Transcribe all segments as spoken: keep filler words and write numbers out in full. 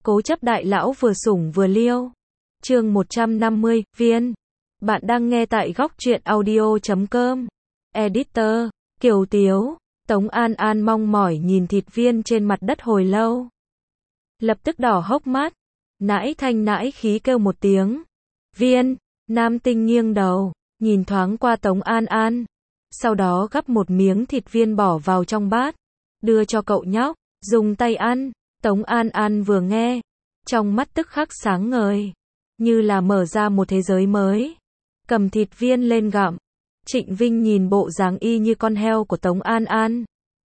Cố chấp đại lão vừa sủng vừa liêu. Chương một trăm năm mươi, Viên. Bạn đang nghe tại góc truyện audio chấm com. Editor, Kiều Tiếu. Tống An An mong mỏi nhìn thịt viên trên mặt đất hồi lâu. Lập tức đỏ hốc mắt. Nãi thanh nãi khí kêu một tiếng. Viên. Nam Tinh nghiêng đầu, nhìn thoáng qua Tống An An. Sau đó gắp một miếng thịt viên bỏ vào trong bát. Đưa cho cậu nhóc, dùng tay ăn. Tống An An vừa nghe, trong mắt tức khắc sáng ngời, như là mở ra một thế giới mới. Cầm thịt viên lên gặm. Trịnh Vinh nhìn bộ dáng y như con heo của Tống An An,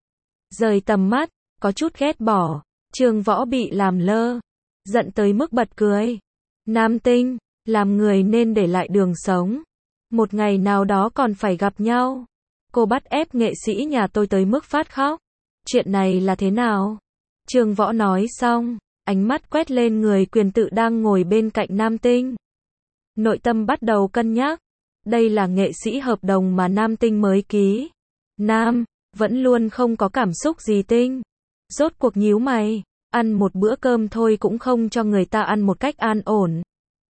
rời tầm mắt, có chút ghét bỏ. Trương Võ bị làm lơ, giận tới mức bật cười. Nam Tinh, làm người nên để lại đường sống. Một ngày nào đó còn phải gặp nhau. Cô bắt ép nghệ sĩ nhà tôi tới mức phát khóc. Chuyện này là thế nào? Trương Võ nói xong, ánh mắt quét lên người quyền tự đang ngồi bên cạnh Nam Tinh. Nội tâm bắt đầu cân nhắc. Đây là nghệ sĩ hợp đồng mà Nam Tinh mới ký. Nam, vẫn luôn không có cảm xúc gì Tinh. Rốt cuộc nhíu mày, ăn một bữa cơm thôi cũng không cho người ta ăn một cách an ổn.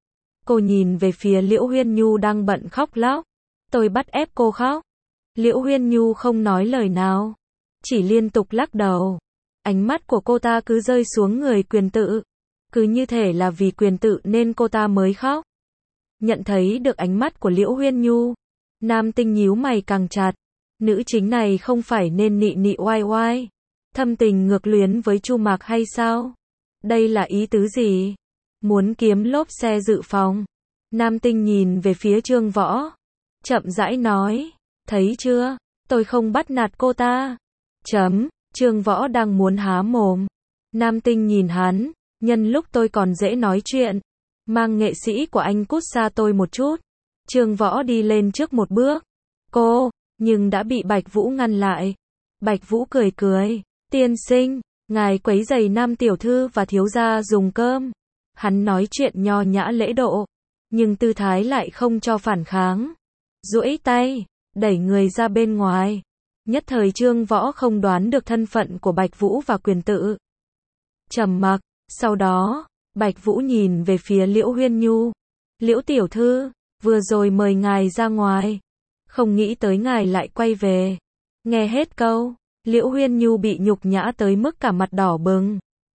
Cô nhìn về phía Liễu Huyên Nhu đang bận khóc lóc. Tôi bắt ép cô khóc. Liễu Huyên Nhu không nói lời nào, chỉ liên tục lắc đầu. Ánh mắt của cô ta cứ rơi xuống người quyền tự. Cứ như thể là vì quyền tự nên cô ta mới khóc. Nhận thấy được ánh mắt của Liễu Huyên Nhu, Nam Tinh nhíu mày càng chặt. Nữ chính này không phải nên nị nị oai oai, thâm tình ngược luyến với Chu Mạc hay sao? Đây là ý tứ gì? Muốn kiếm lốp xe dự phòng? Nam Tinh nhìn về phía Trương Võ, chậm rãi nói, thấy chưa, tôi không bắt nạt cô ta. Chấm. Trương Võ đang muốn há mồm. Nam Tinh nhìn hắn, nhân lúc tôi còn dễ nói chuyện, mang nghệ sĩ của anh cút xa tôi một chút. Trương Võ đi lên trước một bước. Cô, nhưng đã bị Bạch Vũ ngăn lại. Bạch Vũ cười cười, tiên sinh, ngài quấy rầy Nam tiểu thư và thiếu gia dùng cơm. Hắn nói chuyện nho nhã lễ độ, nhưng tư thái lại không cho phản kháng. Duỗi tay, đẩy người ra bên ngoài. Nhất thời Trương Võ không đoán được thân phận của Bạch Vũ và quyền tự. Trầm mặc, sau đó, Bạch Vũ nhìn về phía Liễu Huyên Nhu. Liễu tiểu thư, vừa rồi mời ngài ra ngoài, không nghĩ tới ngài lại quay về. Nghe hết câu, Liễu Huyên Nhu bị nhục nhã tới mức cả mặt đỏ bừng.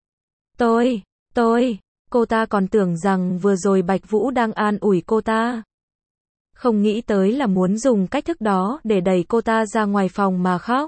Tôi, tôi, cô ta còn tưởng rằng vừa rồi Bạch Vũ đang an ủi cô ta. Không nghĩ tới là muốn dùng cách thức đó để đẩy cô ta ra ngoài phòng mà khóc.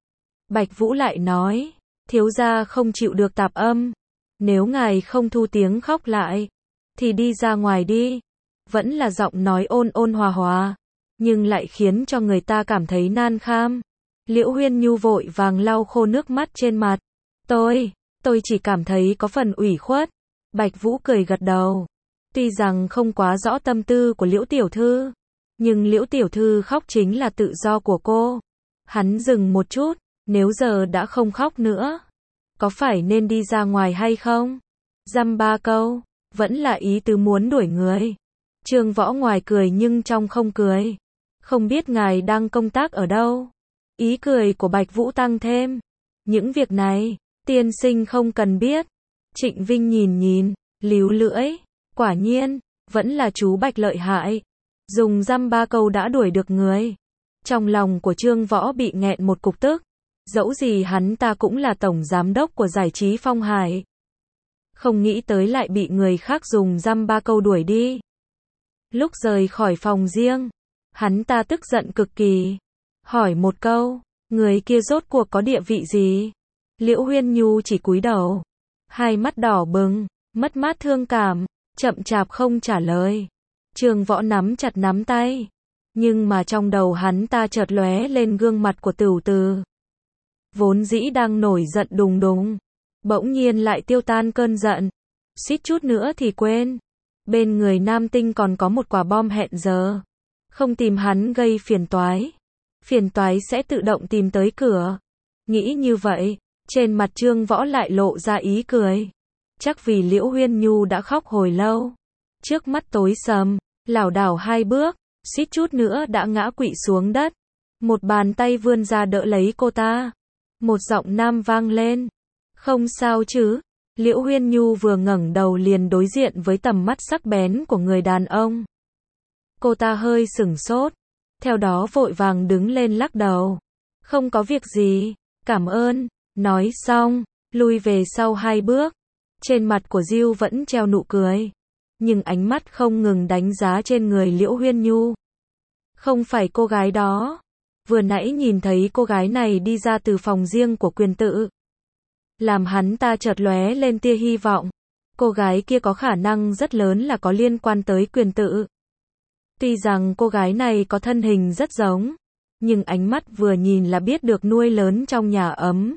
Bạch Vũ lại nói, thiếu gia không chịu được tạp âm. Nếu ngài không thu tiếng khóc lại, thì đi ra ngoài đi. Vẫn là giọng nói ôn ôn hòa hòa, nhưng lại khiến cho người ta cảm thấy nan kham. Liễu Huyên Nhu vội vàng lau khô nước mắt trên mặt. Tôi, tôi chỉ cảm thấy có phần ủy khuất. Bạch Vũ cười gật đầu. Tuy rằng không quá rõ tâm tư của Liễu tiểu thư, nhưng Liễu tiểu thư khóc chính là tự do của cô. Hắn dừng một chút, nếu giờ đã không khóc nữa, có phải nên đi ra ngoài hay không? Dăm ba câu, vẫn là ý tứ muốn đuổi người. Trương Võ ngoài cười nhưng trong không cười. Không biết ngài đang công tác ở đâu? Ý cười của Bạch Vũ tăng thêm. Những việc này, tiên sinh không cần biết. Trịnh Vinh nhìn nhìn, líu lưỡi. Quả nhiên, vẫn là chú Bạch lợi hại. Dùng dăm ba câu đã đuổi được người. Trong lòng của Trương Võ bị nghẹn một cục tức. Dẫu gì hắn ta cũng là tổng giám đốc của giải trí Phong Hải. Không nghĩ tới lại bị người khác dùng dăm ba câu đuổi đi. Lúc rời khỏi phòng riêng, hắn ta tức giận cực kỳ. Hỏi một câu, người kia rốt cuộc có địa vị gì? Liễu Huyên Nhu chỉ cúi đầu, hai mắt đỏ bừng, mất mát thương cảm, chậm chạp không trả lời. Trương Võ nắm chặt nắm tay, nhưng mà trong đầu hắn ta chợt lóe lên gương mặt của Tửu Từ. Vốn dĩ đang nổi giận đùng đùng, bỗng nhiên lại tiêu tan cơn giận. Suýt chút nữa thì quên, bên người Nam Tinh còn có một quả bom hẹn giờ. Không tìm hắn gây phiền toái, phiền toái sẽ tự động tìm tới cửa. Nghĩ như vậy, trên mặt Trương Võ lại lộ ra ý cười. Chắc vì Liễu Huyên Nhu đã khóc hồi lâu. Trước mắt tối sầm, lảo đảo hai bước, suýt chút nữa đã ngã quỵ xuống đất. Một bàn tay vươn ra đỡ lấy cô ta. Một giọng nam vang lên. Không sao chứ? Liễu Huyên Nhu vừa ngẩng đầu liền đối diện với tầm mắt sắc bén của người đàn ông. Cô ta hơi sửng sốt, theo đó vội vàng đứng lên lắc đầu. Không có việc gì, cảm ơn. Nói xong, lui về sau hai bước. Trên mặt của Diêu vẫn treo nụ cười, nhưng ánh mắt không ngừng đánh giá trên người Liễu Huyên Nhu. Không phải cô gái đó. Vừa nãy nhìn thấy cô gái này đi ra từ phòng riêng của Quyền Tự, làm hắn ta chợt lóe lên tia hy vọng. Cô gái kia có khả năng rất lớn là có liên quan tới Quyền Tự. Tuy rằng cô gái này có thân hình rất giống, nhưng ánh mắt vừa nhìn là biết được nuôi lớn trong nhà ấm.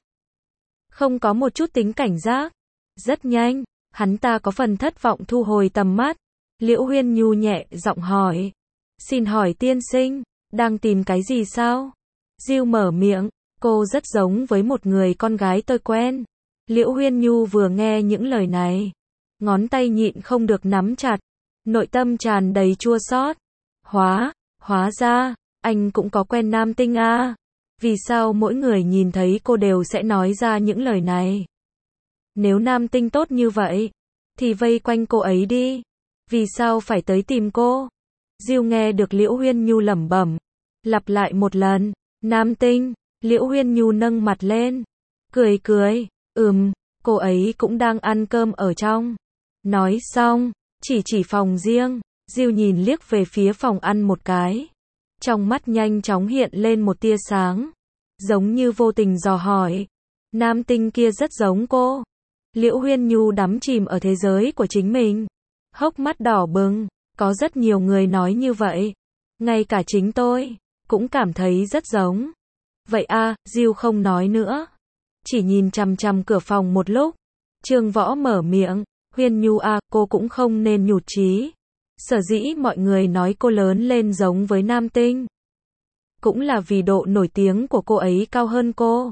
Không có một chút tính cảnh giác. Rất nhanh, hắn ta có phần thất vọng thu hồi tầm mắt. Liễu Huyên Nhu nhẹ giọng hỏi. Xin hỏi tiên sinh, đang tìm cái gì sao? Diêu mở miệng, cô rất giống với một người con gái tôi quen. Liễu Huyên Nhu vừa nghe những lời này, ngón tay nhịn không được nắm chặt, nội tâm tràn đầy chua xót. Hóa, hóa ra, anh cũng có quen nam tinh à? Vì sao mỗi người nhìn thấy cô đều sẽ nói ra những lời này? Nếu nam tinh tốt như vậy, thì vây quanh cô ấy đi. Vì sao phải tới tìm cô? Diêu nghe được Liễu Huyên Nhu lẩm bẩm, lặp lại một lần. Nam tinh. Liễu Huyên Nhu nâng mặt lên, cười cười. Ừm, cô ấy cũng đang ăn cơm ở trong. Nói xong, chỉ chỉ phòng riêng. Diêu nhìn liếc về phía phòng ăn một cái. Trong mắt nhanh chóng hiện lên một tia sáng, giống như vô tình dò hỏi. Nam tinh kia rất giống cô. Liễu Huyên Nhu đắm chìm ở thế giới của chính mình, hốc mắt đỏ bừng. Có rất nhiều người nói như vậy, ngay cả chính tôi cũng cảm thấy rất giống. Vậy a, Diêu không nói nữa, chỉ nhìn chằm chằm cửa phòng một lúc. Trương Võ mở miệng, Huyên Nhu a, cô cũng không nên nhụt chí. Sở dĩ mọi người nói cô lớn lên giống với nam tinh, cũng là vì độ nổi tiếng của cô ấy cao hơn cô.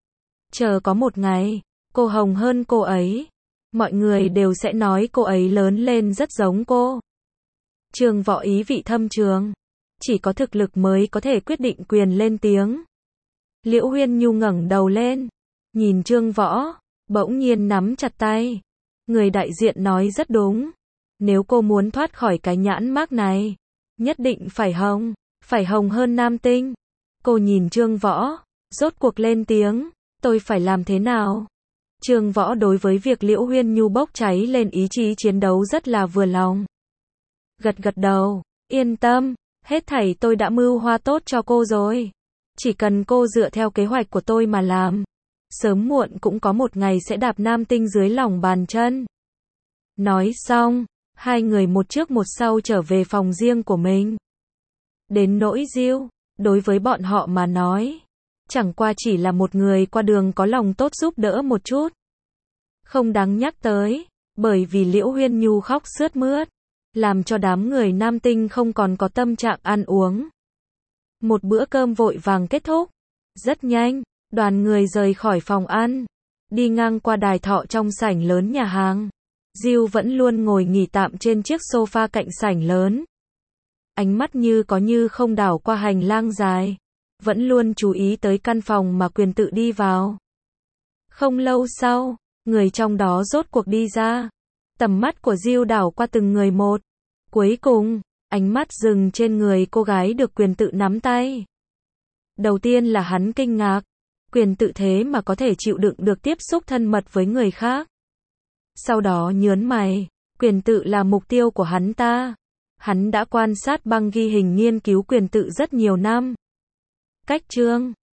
Chờ có một ngày, cô hồng hơn cô ấy, mọi người đều sẽ nói cô ấy lớn lên rất giống cô. Trương Võ ý vị thâm trường, chỉ có thực lực mới có thể quyết định quyền lên tiếng. Liễu Huyên Nhu ngẩng đầu lên, nhìn Trương Võ, bỗng nhiên nắm chặt tay. Người đại diện nói rất đúng. Nếu cô muốn thoát khỏi cái nhãn mác này, nhất định phải hồng, phải hồng hơn nam tinh. Cô nhìn Trương Võ, rốt cuộc lên tiếng, tôi phải làm thế nào? Trương Võ đối với việc Liễu Huyên Nhu bốc cháy lên ý chí chiến đấu rất là vừa lòng. Gật gật đầu, yên tâm, hết thảy tôi đã mưu hoa tốt cho cô rồi. Chỉ cần cô dựa theo kế hoạch của tôi mà làm, sớm muộn cũng có một ngày sẽ đạp nam tinh dưới lòng bàn chân. Nói xong, hai người một trước một sau trở về phòng riêng của mình. Đến nỗi Diêu, đối với bọn họ mà nói, chẳng qua chỉ là một người qua đường có lòng tốt giúp đỡ một chút. Không đáng nhắc tới, bởi vì Liễu Huyên Nhu khóc sướt mướt, làm cho đám người nam tinh không còn có tâm trạng ăn uống. Một bữa cơm vội vàng kết thúc. Rất nhanh, đoàn người rời khỏi phòng ăn, đi ngang qua đài thọ trong sảnh lớn nhà hàng. Diêu vẫn luôn ngồi nghỉ tạm trên chiếc sofa cạnh sảnh lớn. Ánh mắt như có như không đảo qua hành lang dài, vẫn luôn chú ý tới căn phòng mà Quyền Tự đi vào. Không lâu sau, người trong đó rốt cuộc đi ra. Tầm mắt của Diêu đảo qua từng người một. Cuối cùng, ánh mắt dừng trên người cô gái được Quyền Tự nắm tay. Đầu tiên là hắn kinh ngạc, Quyền Tự thế mà có thể chịu đựng được tiếp xúc thân mật với người khác. Sau đó nhớn mày, Quyền Tự là mục tiêu của hắn ta. Hắn đã quan sát băng ghi hình nghiên cứu Quyền Tự rất nhiều năm. Cách chương